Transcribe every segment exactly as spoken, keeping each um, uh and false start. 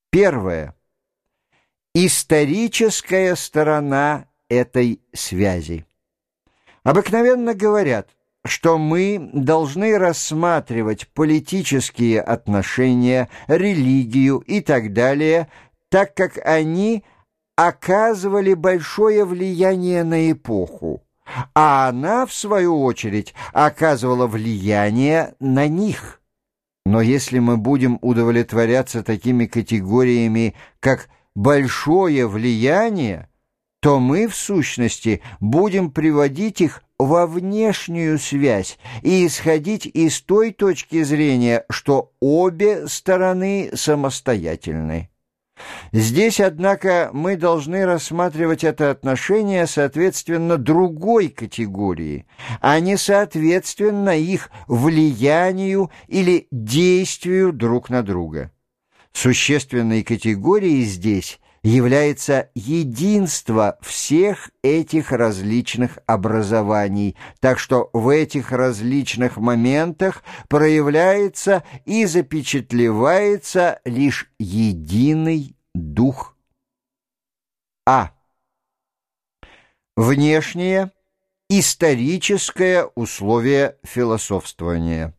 Первое. Историческая сторона этой связи. Обыкновенно говорят, что мы должны рассматривать политические отношения, религию и так далее, так как они оказывали большое влияние на эпоху, а она, в свою очередь, оказывала влияние на них. Но если мы будем удовлетворяться такими категориями, как «большое влияние», то мы, в сущности, будем приводить их во внешнюю связь и исходить из той точки зрения, что обе стороны самостоятельны. Здесь, однако, мы должны рассматривать это отношение соответственно другой категории, а не соответственно их влиянию или действию друг на друга. Существенной категорией здесь является единство всех этих различных образований, так что в этих различных моментах проявляется и запечатлевается лишь единый дух. А. Внешнее историческое условие философствования.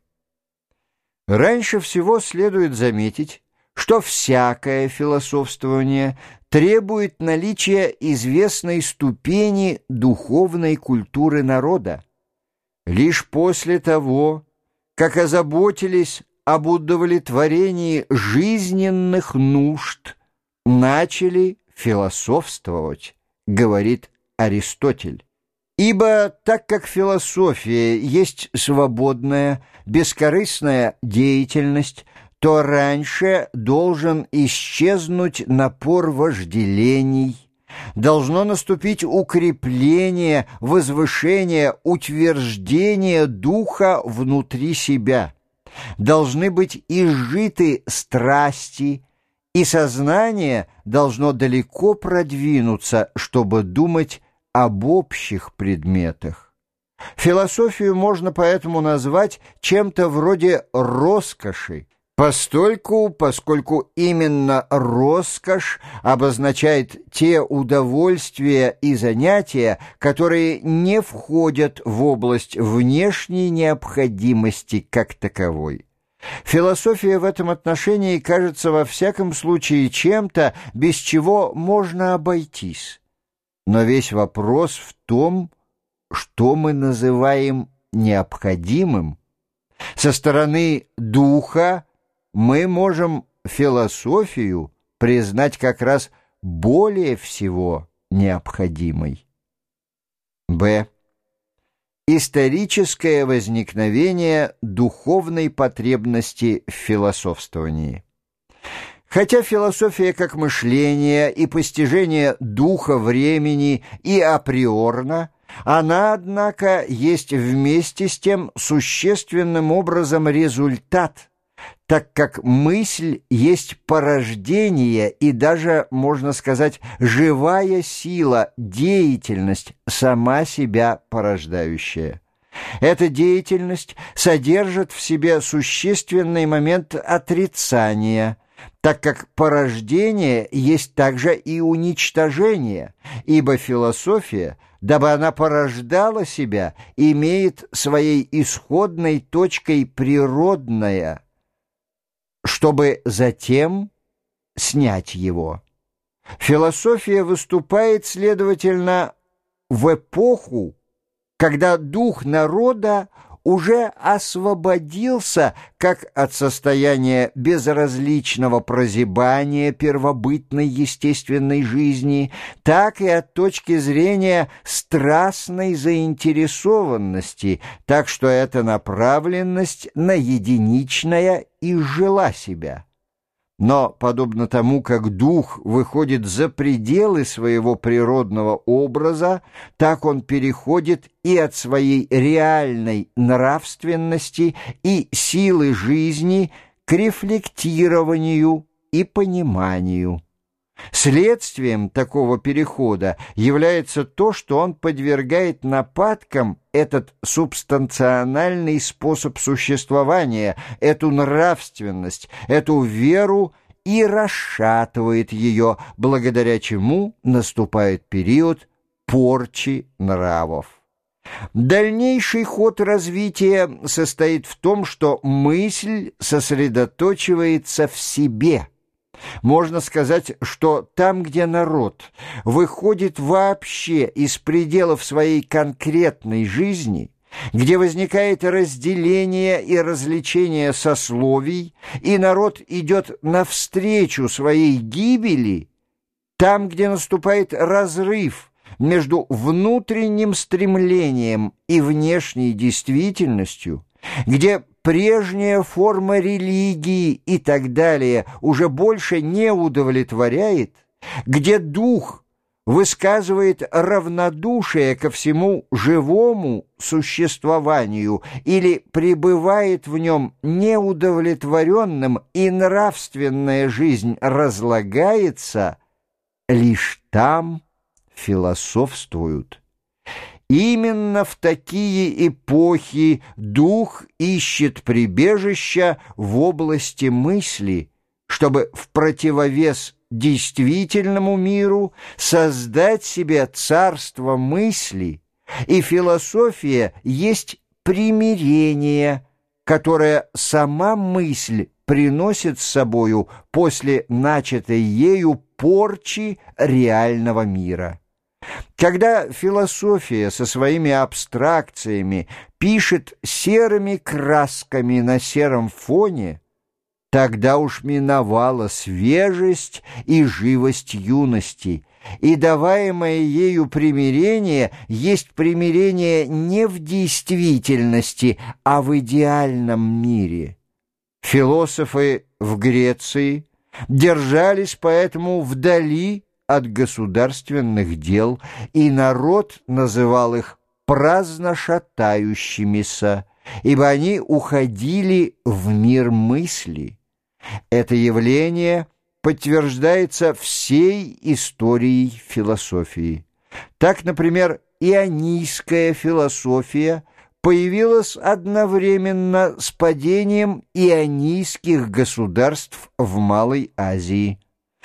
Раньше всего следует заметить, что всякое философствование требует наличия известной ступени духовной культуры народа. Лишь после того, как озаботились об удовлетворении жизненных нужд, начали философствовать, говорит Аристотель. Ибо так как философия есть свободная, бескорыстная деятельность, то раньше должен исчезнуть напор вожделений, должно наступить укрепление, возвышение, утверждение духа внутри себя, должны быть изжиты страсти, и сознание должно далеко продвинуться, чтобы думать об общих предметах. Философию можно поэтому назвать чем-то вроде роскоши, Постольку, поскольку именно роскошь обозначает те удовольствия и занятия, которые не входят в область внешней необходимости как таковой. Философия в этом отношении кажется во всяком случае чем-то, без чего можно обойтись. Но весь вопрос в том, что мы называем необходимым. Со стороны духа мы можем философию признать как раз более всего необходимой. Б. Историческое возникновение духовной потребности в философствовании. Хотя философия как мышление и постижение духа времени и априорна, она, однако, есть вместе с тем существенным образом результат, так как мысль есть порождение и даже, можно сказать, живая сила, деятельность, сама себя порождающая. Эта деятельность содержит в себе существенный момент отрицания, так как порождение есть также и уничтожение, ибо философия, дабы она порождала себя, имеет своей исходной точкой природное, чтобы затем снять его. Философия выступает, следовательно, в эпоху, когда дух народа уже освободился как от состояния безразличного прозябания первобытной естественной жизни, так и от точки зрения страстной заинтересованности, так что эта направленность на единичное изжила себя. Но, подобно тому, как дух выходит за пределы своего природного образа, так он переходит и от своей реальной нравственности и силы жизни к рефлектированию и пониманию. Следствием такого перехода является то, что он подвергает нападкам этот субстанциональный способ существования, эту нравственность, эту веру и расшатывает ее, благодаря чему наступает период порчи нравов. Дальнейший ход развития состоит в том, что мысль сосредоточивается в себе. Можно сказать, что там, где народ выходит вообще из пределов своей конкретной жизни, где возникает разделение и развлечение сословий, и народ идет навстречу своей гибели, там, где наступает разрыв между внутренним стремлением и внешней действительностью, где прежняя форма религии и так далее уже больше не удовлетворяет, где дух высказывает равнодушие ко всему живому существованию или пребывает в нем неудовлетворенным и нравственная жизнь разлагается, лишь там философствуют. Именно в такие эпохи дух ищет прибежища в области мысли, чтобы в противовес действительному миру создать себе царство мысли, и философия есть примирение, которое сама мысль приносит с собою после начатой ею порчи реального мира. Когда философия со своими абстракциями пишет серыми красками на сером фоне, тогда уж миновала свежесть и живость юности, и даваемое ею примирение есть примирение не в действительности, а в идеальном мире. Философы в Греции держались поэтому вдали от государственных дел, и народ называл их праздно шатающимися, ибо они уходили в мир мысли. Это явление подтверждается всей историей философии. Так, например, ионийская философия появилась одновременно с падением ионийских государств в Малой Азии.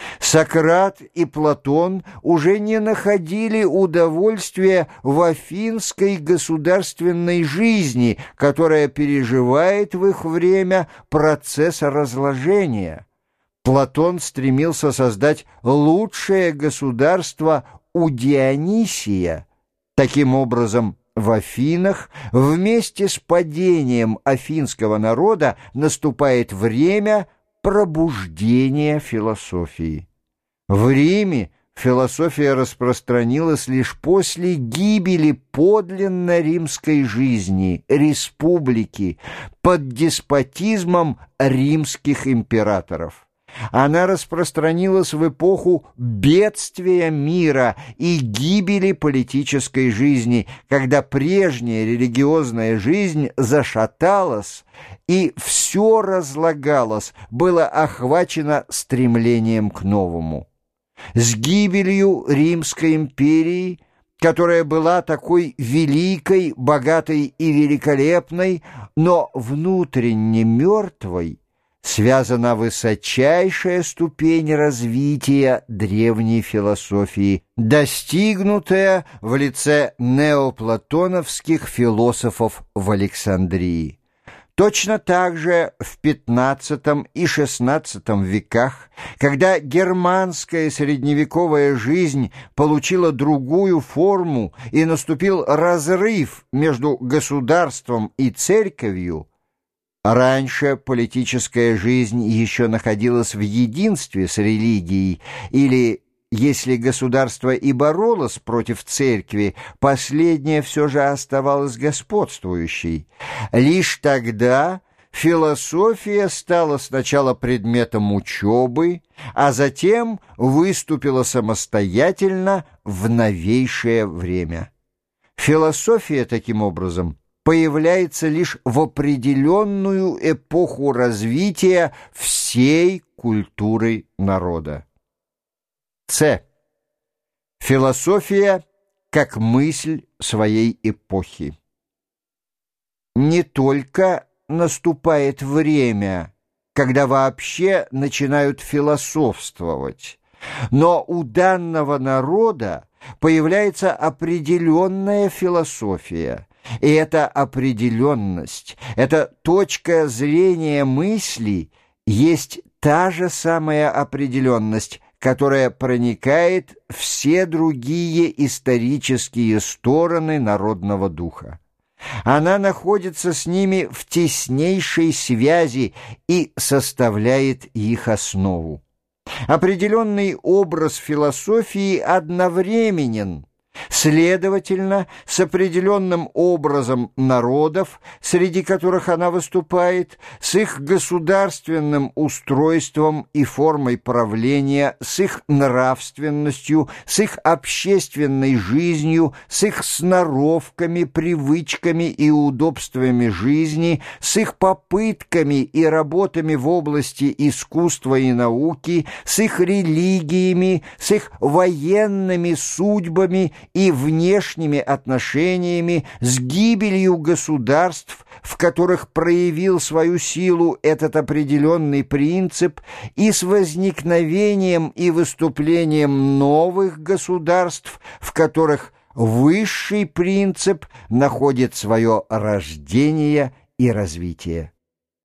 Сократ и Платон уже не находили удовольствия в афинской государственной жизни, которая переживает в их время процесс разложения. Платон стремился создать лучшее государство у Дионисия. Таким образом, в Афинах вместе с падением афинского народа наступает время пробуждения философии. В Риме философия распространилась лишь после гибели подлинно римской жизни, республики, под деспотизмом римских императоров. Она распространилась в эпоху бедствия мира и гибели политической жизни, когда прежняя религиозная жизнь зашаталась, и все разлагалось, было охвачено стремлением к новому. С гибелью Римской империи, которая была такой великой, богатой и великолепной, но внутренне мертвой, связана высочайшая ступень развития древней философии, достигнутая в лице неоплатоновских философов в Александрии. Точно так же в пятнадцатом и шестнадцатом веках, когда германская средневековая жизнь получила другую форму и наступил разрыв между государством и церковью, раньше политическая жизнь еще находилась в единстве с религией, или, если государство и боролось против церкви, последняя все же оставалась господствующей. Лишь тогда философия стала сначала предметом учебы, а затем выступила самостоятельно в новейшее время. Философия, таким образом, появляется лишь в определенную эпоху развития всей культуры народа. С. Философия как мысль своей эпохи. Не только наступает время, когда вообще начинают философствовать. Но у данного народа появляется определенная философия, и эта определенность, эта точка зрения мысли есть та же самая определенность, которая проникает в все другие исторические стороны народного духа. Она находится с ними в теснейшей связи и составляет их основу. Определенный образ философии одновременен, следовательно, с определенным образом народов, среди которых она выступает, с их государственным устройством и формой правления, с их нравственностью, с их общественной жизнью, с их сноровками, привычками и удобствами жизни, с их попытками и работами в области искусства и науки, с их религиями, с их военными судьбами и внешними отношениями, с гибелью государств, в которых проявил свою силу этот определенный принцип, и с возникновением и выступлением новых государств, в которых высший принцип находит свое рождение и развитие.